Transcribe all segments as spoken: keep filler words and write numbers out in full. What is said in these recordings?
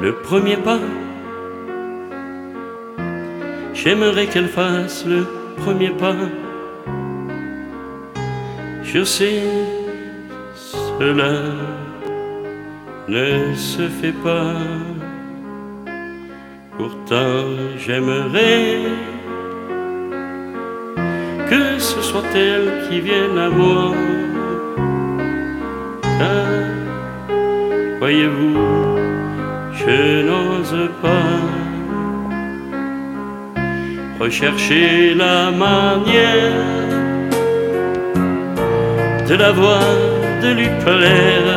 le premier pas. J'aimerais qu'elle fasse le premier pas. Je sais, cela ne se fait pas. Pourtant j'aimerais que ce soit elle qui vienne à moi. Car, voyez-vous, je n'ose pas rechercher la manière de la voir, de lui plaire,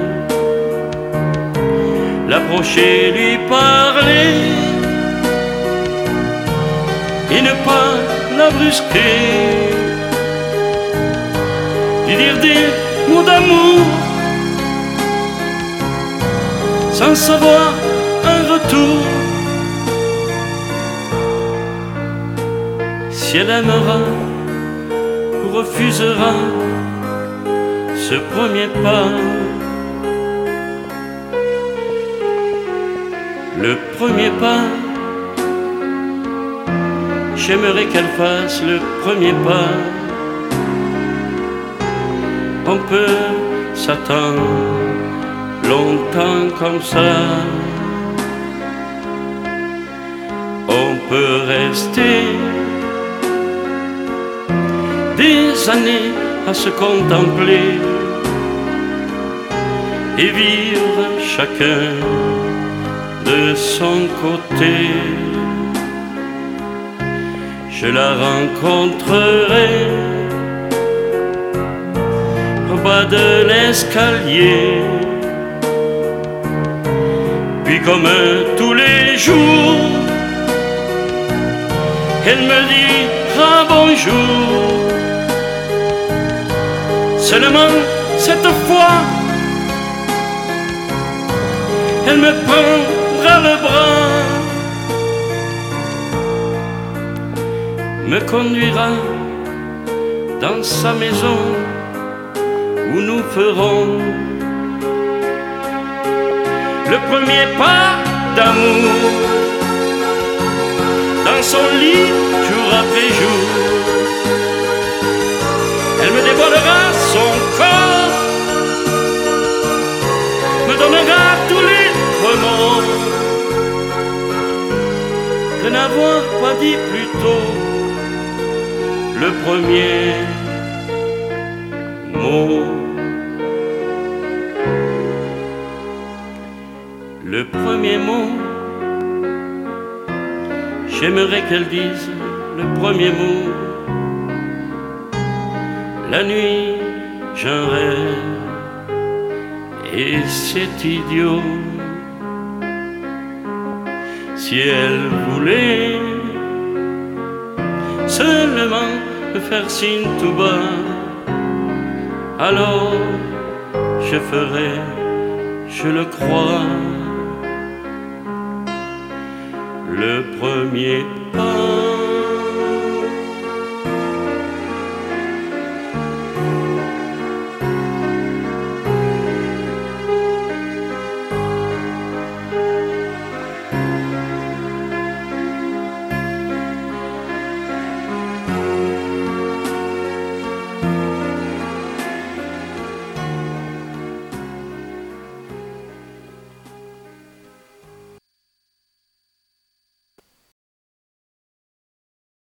l'approcher, lui parler et ne pas la brusquer, lui dire des mots d'amour sans savoir un retour. Si elle aimera ou refusera ce premier pas, le premier pas, j'aimerais qu'elle fasse le premier pas. On peut s'attendre longtemps comme ça, on peut rester des années à se contempler et vivre chacun de son côté. Je la rencontrerai au bas de l'escalier, puis comme tous les jours, elle me dira bonjour. Seulement cette fois, elle me prendra le bras, me conduira dans sa maison où nous ferons le premier pas d'amour, dans son lit jour après jour. Elle me dévoilera son corps, me donnera tous les remords de n'avoir pas dit plus tôt le premier mot. Le premier mot, j'aimerais qu'elle dise le premier mot. La nuit, j'en rêve et c'est idiot. Si elle voulait seulement me faire signe tout bas, alors je ferais, je le crois, le premier pas.